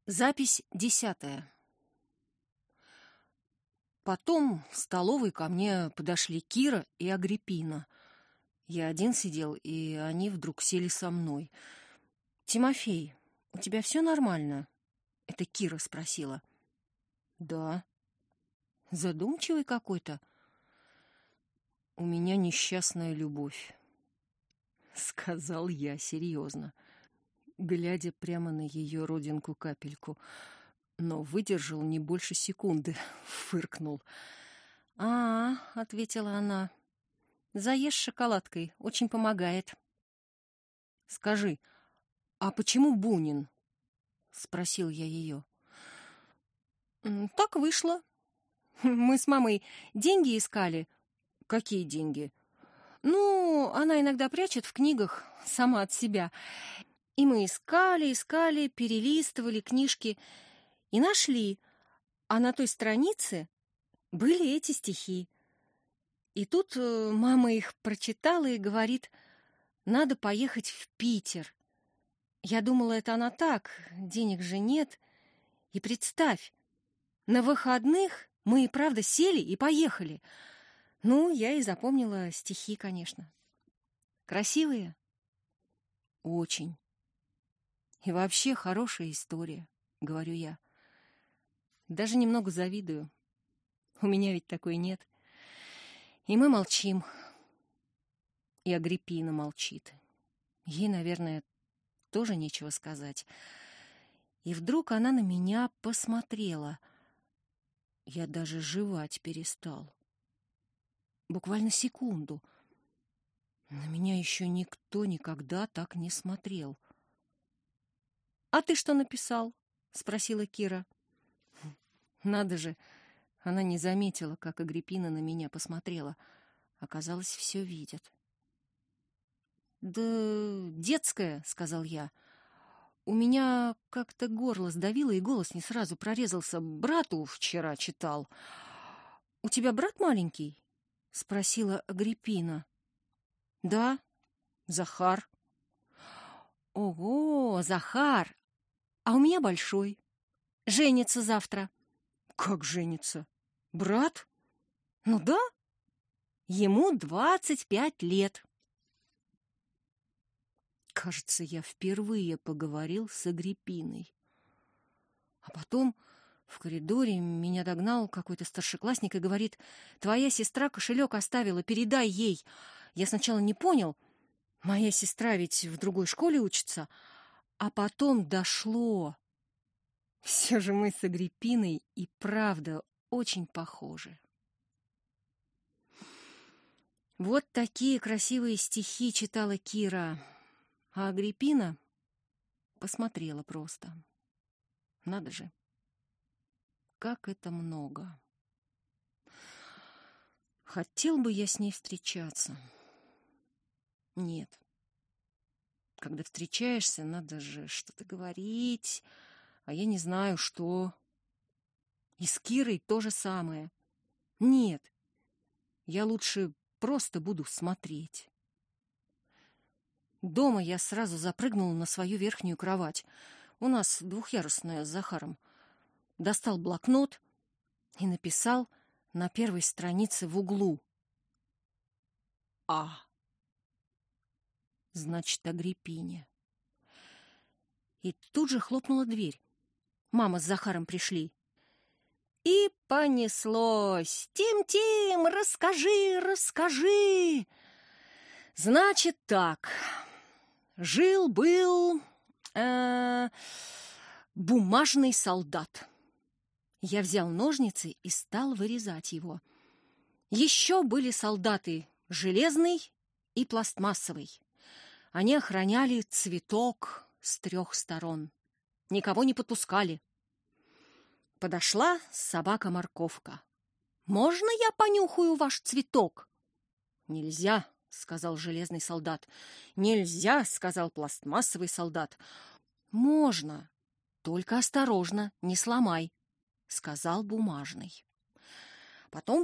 Запись 10. Потом в столовой ко мне подошли Кира и Агриппина. Я один сидел, и они вдруг сели со мной. «Тимофей, у тебя все нормально?» Это Кира спросила. «Да». «Задумчивый какой-то?» «У меня несчастная любовь», — сказал я серьезно, глядя прямо на ее родинку-капельку. Но выдержал не больше секунды, фыркнул. Ответила она, — «заешь шоколадкой, очень помогает». «Скажи, а почему Бунин?» — спросил я ее. «Так вышло. Мы с мамой деньги искали». «Какие деньги?» «Ну, она иногда прячет в книгах сама от себя. И мы искали, перелистывали книжки и нашли. А на той странице были эти стихи. И тут мама их прочитала и говорит, надо поехать в Питер. Я думала, это она так, денег же нет. И представь, на выходных мы и правда сели и поехали. Ну, я и запомнила стихи, конечно. Красивые? Очень. И вообще хорошая история, говорю я. Даже немного завидую. У меня ведь такой нет. И мы молчим. И Агриппина молчит. Ей, наверное, тоже нечего сказать. И вдруг она на меня посмотрела. Я даже жевать перестал. Буквально секунду. На меня еще никто никогда так не смотрел. «А ты что написал?» — спросила Кира. Надо же, она не заметила, как Агриппина на меня посмотрела. Оказалось, все видит. «Да детская», — сказал я. «У меня как-то горло сдавило, и голос не сразу прорезался. Брату вчера читал». «У тебя брат маленький?» — спросила Агриппина. «Да, Захар». «Ого, Захар! А у меня большой. Женится завтра». «Как женится? Брат?» «Ну да, ему 25 лет». Кажется, я впервые поговорил с Агриппиной. А потом в коридоре меня догнал какой-то старшеклассник и говорит, «Твоя сестра кошелек оставила, передай ей». Я сначала не понял, моя сестра ведь в другой школе учится, а потом дошло. Все же мы с Агриппиной и правда очень похожи. Вот такие красивые стихи читала Кира, а Агриппина посмотрела просто. Надо же, как это много. Хотел бы я с ней встречаться. Нет. Когда встречаешься, надо же что-то говорить, а я не знаю, что. И с Кирой то же самое. Нет, я лучше просто буду смотреть. Дома я сразу запрыгнула на свою верхнюю кровать. У нас двухъярусная с Захаром. Достал блокнот и написал на первой странице в углу. А. Значит, Агриппине. И тут же хлопнула дверь. Мама с Захаром пришли. И понеслось. «Тим-Тим, расскажи!» Значит так. Жил-был бумажный солдат. Я взял ножницы и стал вырезать его. Еще были солдаты железный и пластмассовый. Они охраняли цветок с 3 сторон. Никого не подпускали. Подошла собака-морковка. «Можно я понюхаю ваш цветок?» «Нельзя», — сказал железный солдат. «Нельзя», — сказал пластмассовый солдат. «Можно, только осторожно, не сломай», — сказал бумажный. Потом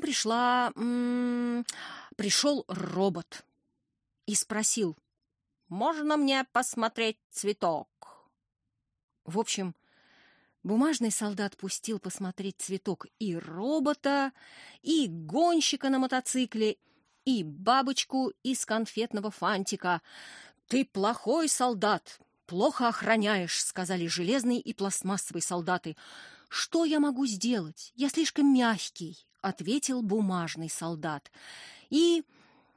пришел робот и спросил, «Можно мне посмотреть цветок?» В общем, Бумажный солдат пустил посмотреть цветок и робота, и гонщика на мотоцикле, и бабочку из конфетного фантика. «Ты плохой солдат, плохо охраняешь», — сказали железные и пластмассовые солдаты. «Что я могу сделать? Я слишком мягкий», — ответил бумажный солдат. И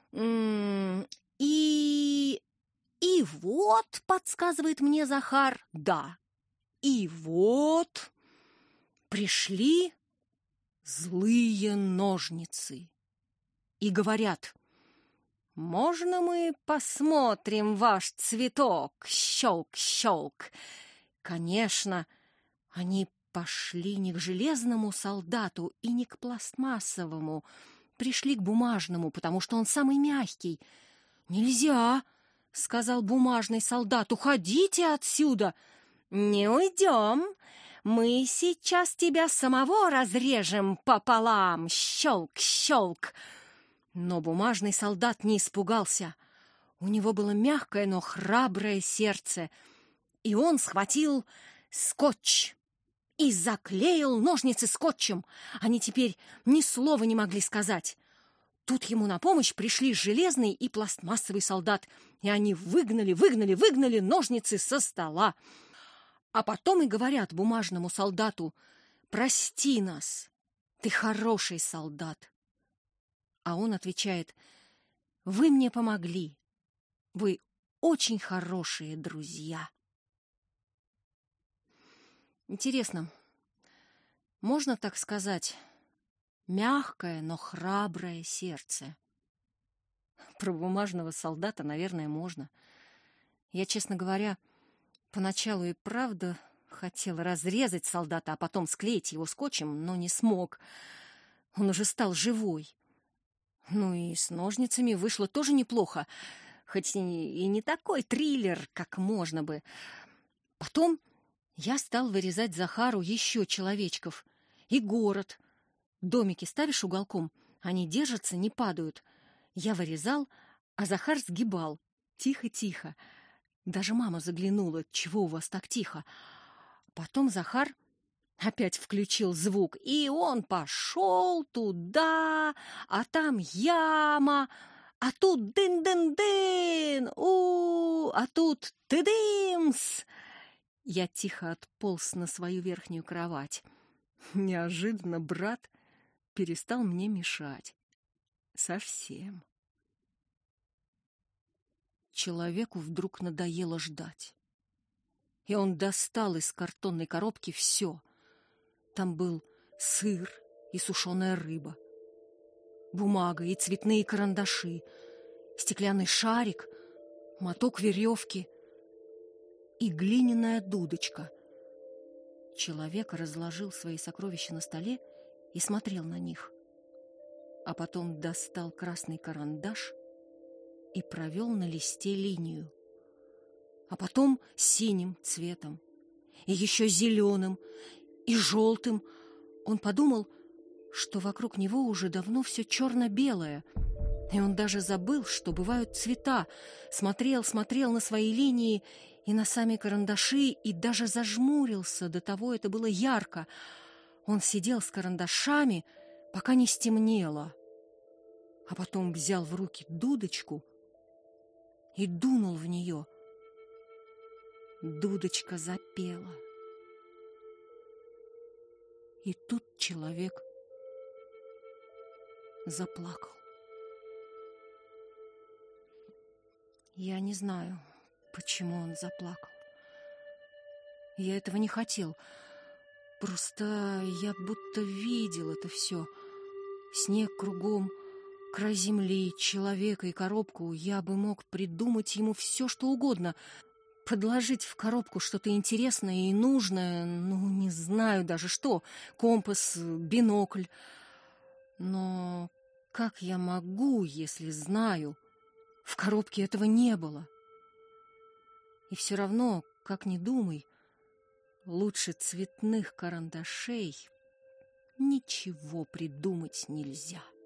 вот, подсказывает мне Захар, да, и вот пришли злые ножницы и говорят: «Можно мы посмотрим ваш цветок?» Щелк, щелк. Конечно, они пошли не к железному солдату и не к пластмассовому, пришли к бумажному, потому что он самый мягкий. «Нельзя», — сказал бумажный солдат, — «уходите отсюда». «Не уйдем, мы сейчас тебя самого разрежем пополам». Щелк, щелк. Но бумажный солдат не испугался. У него было мягкое, но храброе сердце, и он схватил скотч и заклеил ножницы скотчем. Они теперь ни слова не могли сказать. Тут ему на помощь пришли железный и пластмассовый солдат, и они выгнали ножницы со стола. А потом и говорят бумажному солдату: «Прости нас, ты хороший солдат». А он отвечает: «Вы мне помогли, вы очень хорошие друзья». Интересно, можно так сказать, мягкое, но храброе сердце? Про бумажного солдата, наверное, можно. Я, честно говоря, поначалу и правда хотел разрезать солдата, а потом склеить его скотчем, но не смог. Он уже стал живой. Ну и с ножницами вышло тоже неплохо, хоть и не такой триллер, как можно бы. Потом я стал вырезать Захару еще человечков. И город. Домики ставишь уголком, они держатся, не падают. Я вырезал, а Захар сгибал. Тихо-тихо. Даже мама заглянула: «Чего у вас так тихо?» Потом Захар опять включил звук, и он пошел туда, а там яма, а тут дын-дын-дын, а тут ты-дымс. Я тихо отполз на свою верхнюю кровать. Неожиданно брат перестал мне мешать. Совсем. Человеку вдруг надоело ждать. И он достал из картонной коробки все. Там был сыр и сушеная рыба, бумага и цветные карандаши, стеклянный шарик, моток веревки и глиняная дудочка. Человек разложил свои сокровища на столе и смотрел на них, а потом достал красный карандаш и провел на листе линию, а потом синим цветом, и еще зеленым, и желтым. Он подумал, что вокруг него уже давно все черно-белое, и он даже забыл, что бывают цвета. Смотрел на свои линии и на сами карандаши, и даже зажмурился, до того это было ярко. Он сидел с карандашами, пока не стемнело, а потом взял в руки дудочку и дунул в нее. Дудочка запела. И тут человек заплакал. Я не знаю, почему он заплакал. Я этого не хотел. Просто я будто видел это все. Снег кругом, край земли, человека и коробку. Я бы мог придумать ему все, что угодно. Подложить в коробку что-то интересное и нужное, ну, не знаю даже что. Компас, бинокль. Но как я могу, если знаю? В коробке этого не было. И все равно, как ни думай, лучше цветных карандашей ничего придумать нельзя.